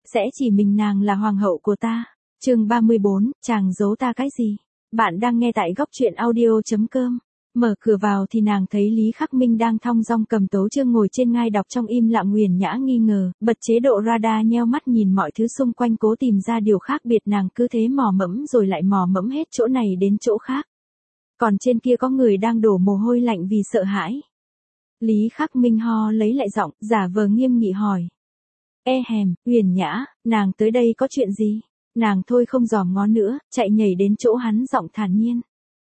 sẽ chỉ mình nàng là hoàng hậu của ta. Chương 34, chàng giấu ta cái gì? Bạn đang nghe tại góc truyện audio.com. Mở cửa vào thì nàng thấy Lý Khắc Minh đang thong dong cầm tấu chương ngồi trên ngai đọc trong im lặng. Uyển Nhã nghi ngờ, bật chế độ radar nheo mắt nhìn mọi thứ xung quanh cố tìm ra điều khác biệt. Nàng cứ thế mò mẫm rồi lại mò mẫm hết chỗ này đến chỗ khác. Còn trên kia có người đang đổ mồ hôi lạnh vì sợ hãi. Lý Khắc Minh ho lấy lại giọng, giả vờ nghiêm nghị hỏi. Uyển Nhã, nàng tới đây có chuyện gì? Nàng thôi không dòm ngó nữa, chạy nhảy đến chỗ hắn giọng thản nhiên.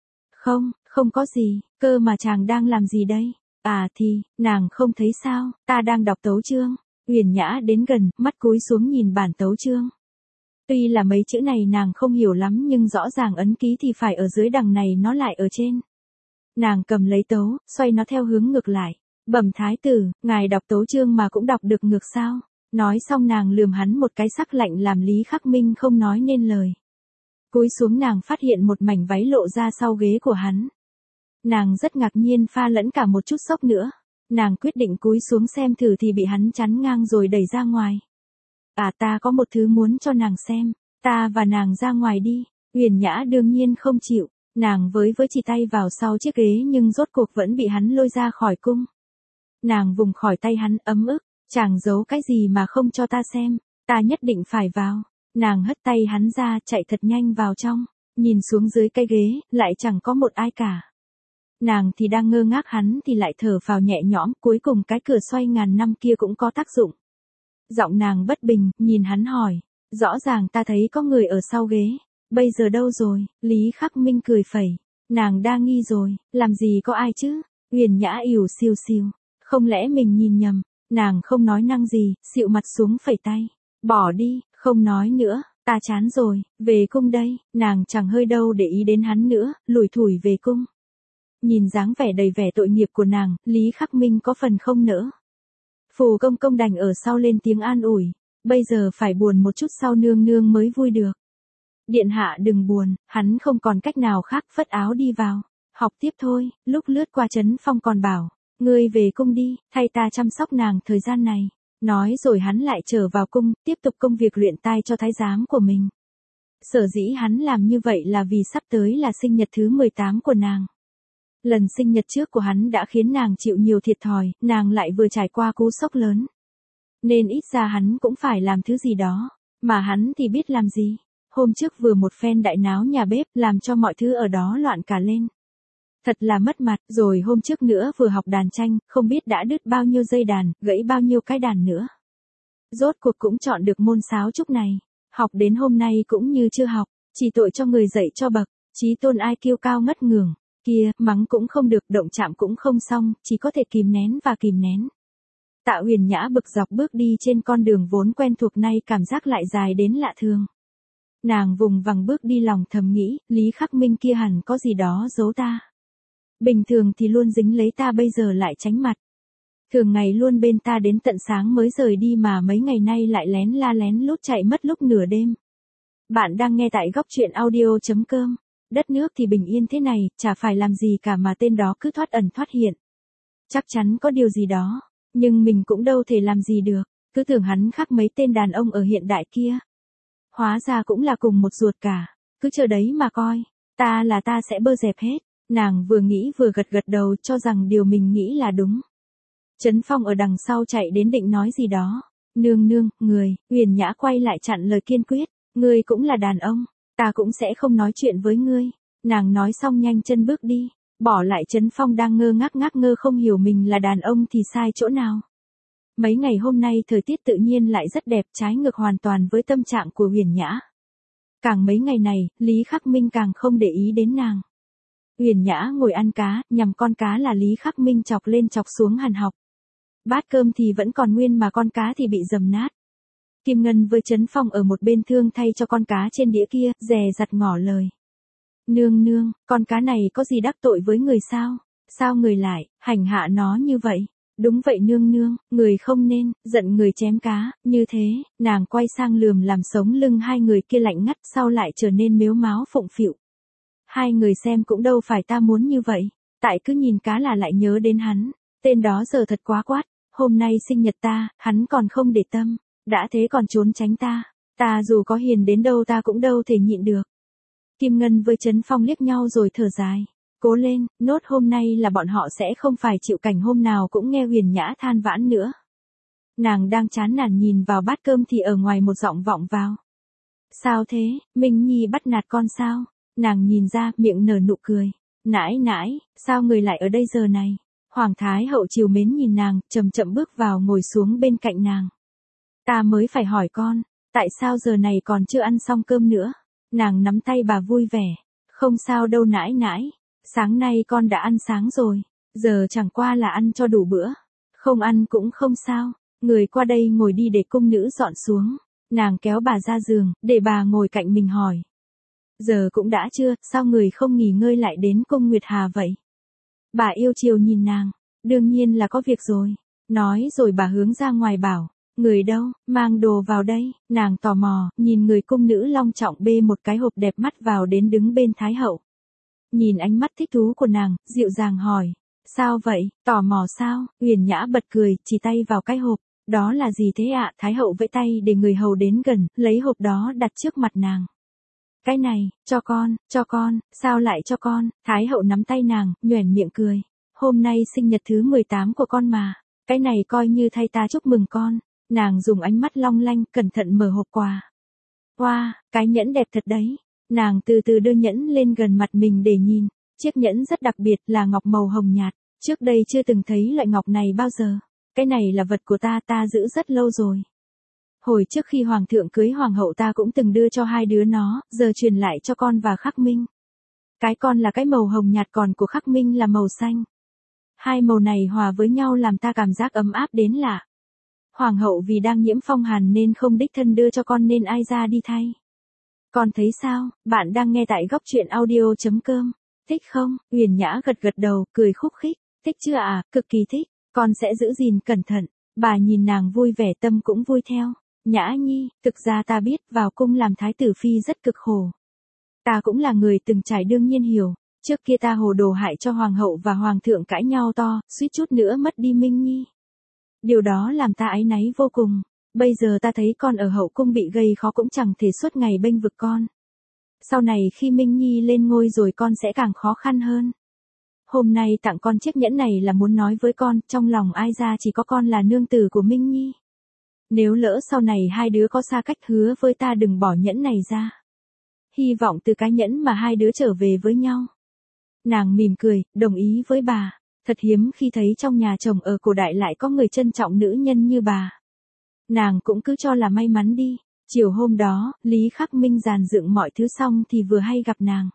Không có gì, cơ mà chàng đang làm gì đây? À thì, nàng không thấy sao, ta đang đọc tấu chương. Uyển Nhã đến gần, mắt cúi xuống nhìn bản tấu chương. Tuy là mấy chữ này nàng không hiểu lắm nhưng rõ ràng ấn ký thì phải ở dưới, đằng này nó lại ở trên. Nàng cầm lấy tấu, xoay nó theo hướng ngược lại. Bẩm thái tử, ngài đọc tấu chương mà cũng đọc được ngược sao? Nói xong nàng lườm hắn một cái sắc lạnh làm Lý Khắc Minh không nói nên lời. Cúi xuống nàng phát hiện một mảnh váy lộ ra sau ghế của hắn. Nàng rất ngạc nhiên pha lẫn cả một chút sốc nữa. Nàng quyết định cúi xuống xem thử thì bị hắn chắn ngang rồi đẩy ra ngoài. À, ta có một thứ muốn cho nàng xem, ta và nàng ra ngoài đi. Uyển Nhã đương nhiên không chịu, nàng với chỉ tay vào sau chiếc ghế nhưng rốt cuộc vẫn bị hắn lôi ra khỏi cung. Nàng vùng khỏi tay hắn ấm ức, chàng giấu cái gì mà không cho ta xem, ta nhất định phải vào. Nàng hất tay hắn ra chạy thật nhanh vào trong, nhìn xuống dưới cái ghế, lại chẳng có một ai cả. Nàng thì đang ngơ ngác, hắn thì lại thở phào nhẹ nhõm, cuối cùng cái cửa xoay ngàn năm kia cũng có tác dụng. Giọng nàng bất bình, nhìn hắn hỏi, rõ ràng ta thấy có người ở sau ghế, bây giờ đâu rồi? Lý Khắc Minh cười phẩy, nàng đa nghi rồi, làm gì có ai chứ? Uyển Nhã ỉu xìu xìu, không lẽ mình nhìn nhầm? Nàng không nói năng gì, xịu mặt xuống phẩy tay, bỏ đi, không nói nữa, ta chán rồi, về cung đây. Nàng chẳng hơi đâu để ý đến hắn nữa, lủi thủi về cung. Nhìn dáng vẻ đầy vẻ tội nghiệp của nàng, Lý Khắc Minh có phần không nỡ. Phù công công đành ở sau lên tiếng an ủi, bây giờ phải buồn một chút sau nương nương mới vui được. Điện hạ đừng buồn, hắn không còn cách nào khác, phất áo đi vào, học tiếp thôi. Lúc lướt qua Trấn Phong còn bảo, ngươi về cung đi, thay ta chăm sóc nàng thời gian này. Nói rồi hắn lại trở vào cung, tiếp tục công việc luyện tai cho thái giám của mình. Sở dĩ hắn làm như vậy là vì sắp tới là sinh nhật thứ 18 của nàng. Lần sinh nhật trước của hắn đã khiến nàng chịu nhiều thiệt thòi, nàng lại vừa trải qua cú sốc lớn. Nên ít ra hắn cũng phải làm thứ gì đó, mà hắn thì biết làm gì. Hôm trước vừa một phen đại náo nhà bếp, làm cho mọi thứ ở đó loạn cả lên. Thật là mất mặt, rồi hôm trước nữa vừa học đàn tranh, không biết đã đứt bao nhiêu dây đàn, gãy bao nhiêu cái đàn nữa. Rốt cuộc cũng chọn được môn sáo trúc này, học đến hôm nay cũng như chưa học, chỉ tội cho người dạy cho bậc, chí tôn ai kiêu cao ngất ngường. Kia, mắng cũng không được, động chạm cũng không xong, chỉ có thể kìm nén và kìm nén. Tạ Uyển Nhã bực dọc bước đi trên con đường vốn quen thuộc, nay cảm giác lại dài đến lạ thường. Nàng vùng vằng bước đi, lòng thầm nghĩ, Lý Khắc Minh kia hẳn có gì đó giấu ta. Bình thường thì luôn dính lấy ta, bây giờ lại tránh mặt. Thường ngày luôn bên ta đến tận sáng mới rời đi, mà mấy ngày nay lại lén la lén lút chạy mất lúc nửa đêm. Bạn đang nghe tại góc truyện audio.com. Đất nước thì bình yên thế này, chả phải làm gì cả mà tên đó cứ thoát ẩn thoát hiện. Chắc chắn có điều gì đó, nhưng mình cũng đâu thể làm gì được, cứ tưởng hắn khác mấy tên đàn ông ở hiện đại kia. Hóa ra cũng là cùng một ruột cả, cứ chờ đấy mà coi, ta sẽ bơ dẹp hết. Nàng vừa nghĩ vừa gật gật đầu cho rằng điều mình nghĩ là đúng. Trấn Phong ở đằng sau chạy đến định nói gì đó. Nương nương, người, Uyển Nhã quay lại chặn lời kiên quyết, ngươi cũng là đàn ông. Ta cũng sẽ không nói chuyện với ngươi. Nàng nói xong nhanh chân bước đi, bỏ lại Trấn Phong đang ngơ ngác không hiểu mình là đàn ông thì sai chỗ nào. Mấy ngày hôm nay thời tiết tự nhiên lại rất đẹp, trái ngược hoàn toàn với tâm trạng của Uyển Nhã. Càng mấy ngày này, Lý Khắc Minh càng không để ý đến nàng. Uyển Nhã ngồi ăn cá, nhằm con cá là Lý Khắc Minh chọc lên chọc xuống hàn học. Bát cơm thì vẫn còn nguyên mà con cá thì bị dầm nát. Kim Ngân với Trấn Phong ở một bên thương thay cho con cá trên đĩa kia, dè dặt ngỏ lời. Nương nương, con cá này có gì đắc tội với người sao? Sao người lại hành hạ nó như vậy? Đúng vậy nương nương, người không nên giận người chém cá, như thế. Nàng quay sang lườm làm sống lưng hai người kia lạnh ngắt, sau lại trở nên mếu máo phụng phịu. Hai người xem cũng đâu phải ta muốn như vậy, tại cứ nhìn cá là lại nhớ đến hắn, tên đó giờ thật quá quát, hôm nay sinh nhật ta, hắn còn không để tâm, Đã thế còn trốn tránh ta. Ta dù có hiền đến đâu ta cũng đâu thể nhịn được. Kim Ngân với Trấn Phong liếc nhau rồi thở dài. Cố lên, nốt hôm nay là bọn họ sẽ không phải chịu cảnh hôm nào cũng nghe Huyền Nhã than vãn nữa. Nàng đang chán nản nhìn vào bát cơm thì ở ngoài một giọng vọng vào. Sao thế, Minh Nhi bắt nạt con sao? Nàng nhìn ra, miệng nở nụ cười. Nãi nãi, sao người lại ở đây giờ này? Hoàng Thái Hậu trìu mến nhìn nàng, chậm chậm bước vào ngồi xuống bên cạnh nàng. Ta mới phải hỏi con, tại sao giờ này còn chưa ăn xong cơm nữa? Nàng nắm tay bà vui vẻ. Không sao đâu nãi nãi, sáng nay con đã ăn sáng rồi, giờ chẳng qua là ăn cho đủ bữa. Không ăn cũng không sao, người qua đây ngồi đi để cung nữ dọn xuống. Nàng kéo bà ra giường, để bà ngồi cạnh mình hỏi. Giờ cũng đã trưa, sao người không nghỉ ngơi lại đến cung Nguyệt Hà vậy? Bà yêu chiều nhìn nàng, đương nhiên là có việc rồi. Nói rồi bà hướng ra ngoài bảo, người đâu, mang đồ vào đây. Nàng tò mò, nhìn người cung nữ long trọng bê một cái hộp đẹp mắt vào đến đứng bên Thái Hậu. Nhìn ánh mắt thích thú của nàng, dịu dàng hỏi, sao vậy, tò mò sao? Huyền Nhã bật cười, chỉ tay vào cái hộp. Đó là gì thế ạ? Thái Hậu vẫy tay để người hầu đến gần, lấy hộp đó đặt trước mặt nàng. Cái này, cho con, sao lại cho con? Thái Hậu nắm tay nàng, nhoẻn miệng cười. Hôm nay sinh nhật thứ 18 của con mà. Cái này coi như thay ta chúc mừng con. Nàng dùng ánh mắt long lanh, cẩn thận mở hộp quà. Wow, cái nhẫn đẹp thật đấy. Nàng từ từ đưa nhẫn lên gần mặt mình để nhìn. Chiếc nhẫn rất đặc biệt là ngọc màu hồng nhạt. Trước đây chưa từng thấy loại ngọc này bao giờ. Cái này là vật của ta giữ rất lâu rồi. Hồi trước khi hoàng thượng cưới hoàng hậu ta cũng từng đưa cho hai đứa nó, giờ truyền lại cho con và Khắc Minh. Cái con là cái màu hồng nhạt còn của Khắc Minh là màu xanh. Hai màu này hòa với nhau làm ta cảm giác ấm áp đến lạ. Hoàng hậu vì đang nhiễm phong hàn nên không đích thân đưa cho con nên ai ra đi thay. Con thấy sao, bạn đang nghe tại góc truyện audio.com. Thích không? Huyền Nhã gật gật đầu, cười khúc khích. Thích chưa à, cực kỳ thích. Con sẽ giữ gìn cẩn thận. Bà nhìn nàng vui vẻ tâm cũng vui theo. Nhã Nhi, thực ra ta biết vào cung làm thái tử phi rất cực khổ. Ta cũng là người từng trải đương nhiên hiểu. Trước kia ta hồ đồ hại cho hoàng hậu và hoàng thượng cãi nhau to, suýt chút nữa mất đi Minh Nhi. Điều đó làm ta áy náy vô cùng. Bây giờ ta thấy con ở hậu cung bị gây khó cũng chẳng thể suốt ngày bênh vực con. Sau này khi Minh Nhi lên ngôi rồi con sẽ càng khó khăn hơn. Hôm nay tặng con chiếc nhẫn này là muốn nói với con, trong lòng ai ra chỉ có con là nương tử của Minh Nhi. Nếu lỡ sau này hai đứa có xa cách hứa với ta đừng bỏ nhẫn này ra. Hy vọng từ cái nhẫn mà hai đứa trở về với nhau. Nàng mỉm cười, đồng ý với bà. Thật hiếm khi thấy trong nhà chồng ở cổ đại lại có người trân trọng nữ nhân như bà. Nàng cũng cứ cho là may mắn đi. Chiều hôm đó, Lý Khắc Minh dàn dựng mọi thứ xong thì vừa hay gặp nàng.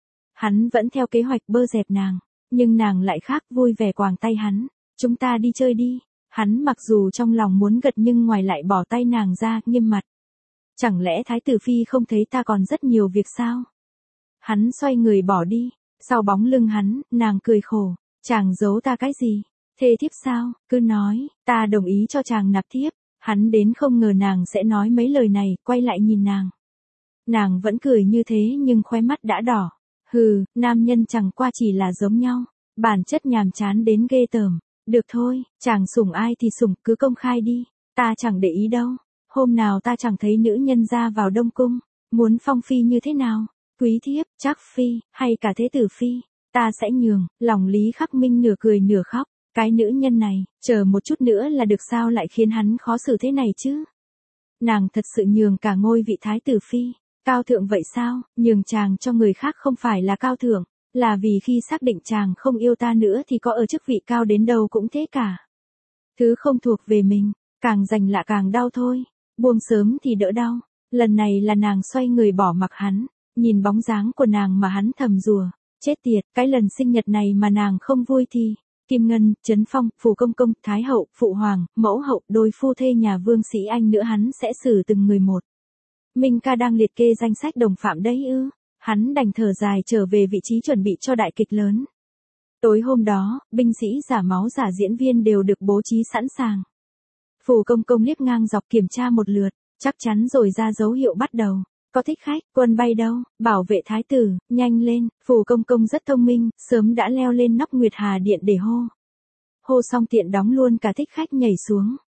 Hắn vẫn theo kế hoạch bơ dẹp nàng. Nhưng nàng lại khác vui vẻ quàng tay hắn. Chúng ta đi chơi đi. Hắn mặc dù trong lòng muốn gật nhưng ngoài lại bỏ tay nàng ra, nghiêm mặt. Chẳng lẽ Thái tử Phi không thấy ta còn rất nhiều việc sao? Hắn xoay người bỏ đi. Sau bóng lưng hắn, nàng cười khổ. Chàng giấu ta cái gì? Thê thiếp sao? Cứ nói, ta đồng ý cho chàng nạp thiếp. Hắn đến không ngờ nàng sẽ nói mấy lời này, quay lại nhìn nàng. Nàng vẫn cười như thế nhưng khóe mắt đã đỏ. Hừ, nam nhân chẳng qua chỉ là giống nhau. Bản chất nhàm chán đến ghê tởm. Được thôi, chàng sủng ai thì sủng, cứ công khai đi. Ta chẳng để ý đâu. Hôm nào ta chẳng thấy nữ nhân ra vào Đông Cung. Muốn phong phi như thế nào? Quý thiếp, Trác phi, hay cả thế tử phi? Ta sẽ nhường. Lòng Lý Khắc Minh nửa cười nửa khóc. Cái nữ nhân này, chờ một chút nữa là được sao lại khiến hắn khó xử thế này chứ? Nàng thật sự nhường cả ngôi vị thái tử phi. Cao thượng vậy sao? Nhường chàng cho người khác không phải là cao thượng. Là vì khi xác định chàng không yêu ta nữa thì có ở chức vị cao đến đâu cũng thế cả. Thứ không thuộc về mình, càng giành lạ càng đau thôi. Buông sớm thì đỡ đau. Lần này là nàng xoay người bỏ mặc hắn. Nhìn bóng dáng của nàng mà hắn thầm rủa. Chết tiệt, cái lần sinh nhật này mà nàng không vui thì. Kim Ngân, Trấn Phong, Phù Công Công, Thái Hậu, Phụ Hoàng, Mẫu Hậu, đôi phu thê nhà Vương Sĩ Anh nữa hắn sẽ xử từng người một. Minh ca đang liệt kê danh sách đồng phạm đấy ư. Hắn đành thở dài trở về vị trí chuẩn bị cho đại kịch lớn. Tối hôm đó, binh sĩ giả máu giả diễn viên đều được bố trí sẵn sàng. Phù Công Công liếc ngang dọc kiểm tra một lượt, chắc chắn rồi ra dấu hiệu bắt đầu. Có thích khách, quân bay đâu, bảo vệ thái tử, nhanh lên. Phù Công Công rất thông minh, sớm đã leo lên nóc Nguyệt Hà Điện để hô. Hô xong tiện đóng luôn cả thích khách nhảy xuống.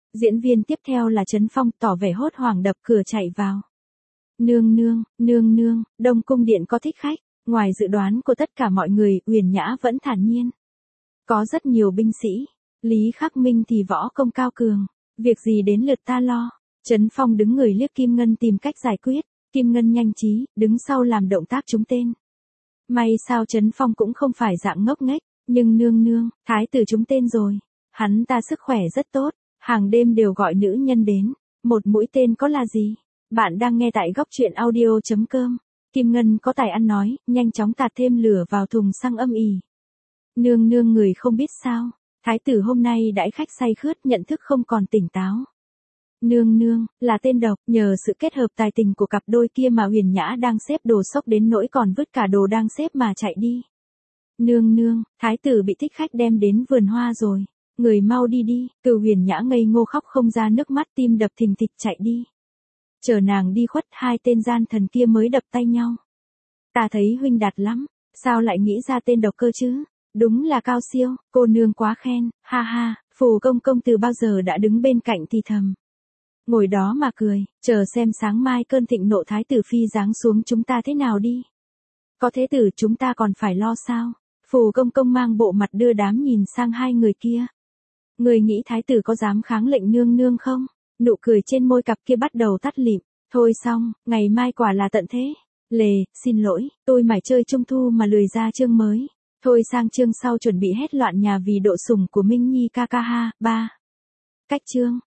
Diễn viên tiếp theo là Trấn Phong tỏ vẻ hốt hoảng đập cửa chạy vào. Nương nương, Đông Cung Điện có thích khách. Ngoài dự đoán của tất cả mọi người, Huyền Nhã vẫn thản nhiên. Có rất nhiều binh sĩ. Lý Khắc Minh thì võ công cao cường. Việc gì đến lượt ta lo. Trấn Phong đứng người liếc Kim Ngân tìm cách giải quyết. Kim Ngân nhanh trí, đứng sau làm động tác trúng tên. May sao Trấn Phong cũng không phải dạng ngốc nghếch. Nhưng nương, thái tử trúng tên rồi. Hắn ta sức khỏe rất tốt. Hàng đêm đều gọi nữ nhân đến. Một mũi tên có là gì? Bạn đang nghe tại góc truyện audio.com. Kim Ngân có tài ăn nói, nhanh chóng tạt thêm lửa vào thùng xăng âm ỉ. Nương người không biết sao. Thái tử hôm nay đãi khách say khướt, nhận thức không còn tỉnh táo. Nương, là tên độc, nhờ sự kết hợp tài tình của cặp đôi kia mà Huyền Nhã đang xếp đồ sốc đến nỗi còn vứt cả đồ đang xếp mà chạy đi. Nương, thái tử bị thích khách đem đến vườn hoa rồi. Người mau đi. Cửu Huyền Nhã ngây ngô khóc không ra nước mắt, tim đập thình thịch chạy đi. Chờ nàng đi khuất, hai tên gian thần kia mới đập tay nhau. Ta thấy huynh đạt lắm, sao lại nghĩ ra tên độc cơ chứ? Đúng là cao siêu, cô nương quá khen, ha, Phù công công từ bao giờ đã đứng bên cạnh thì thầm. Ngồi đó mà cười, chờ xem sáng mai cơn thịnh nộ thái tử phi giáng xuống chúng ta thế nào đi. Có thế tử chúng ta còn phải lo sao? Phù công công mang bộ mặt đưa đám nhìn sang hai người kia. Người nghĩ thái tử có dám kháng lệnh nương không? Nụ cười trên môi cặp kia bắt đầu tắt lịm. Thôi xong, ngày mai quả là tận thế. Xin lỗi, tôi mải chơi trung thu mà lười ra chương mới. Thôi sang chương sau chuẩn bị hết loạn nhà vì độ sủng của Minh Nhi ca ha. 3. Cách chương.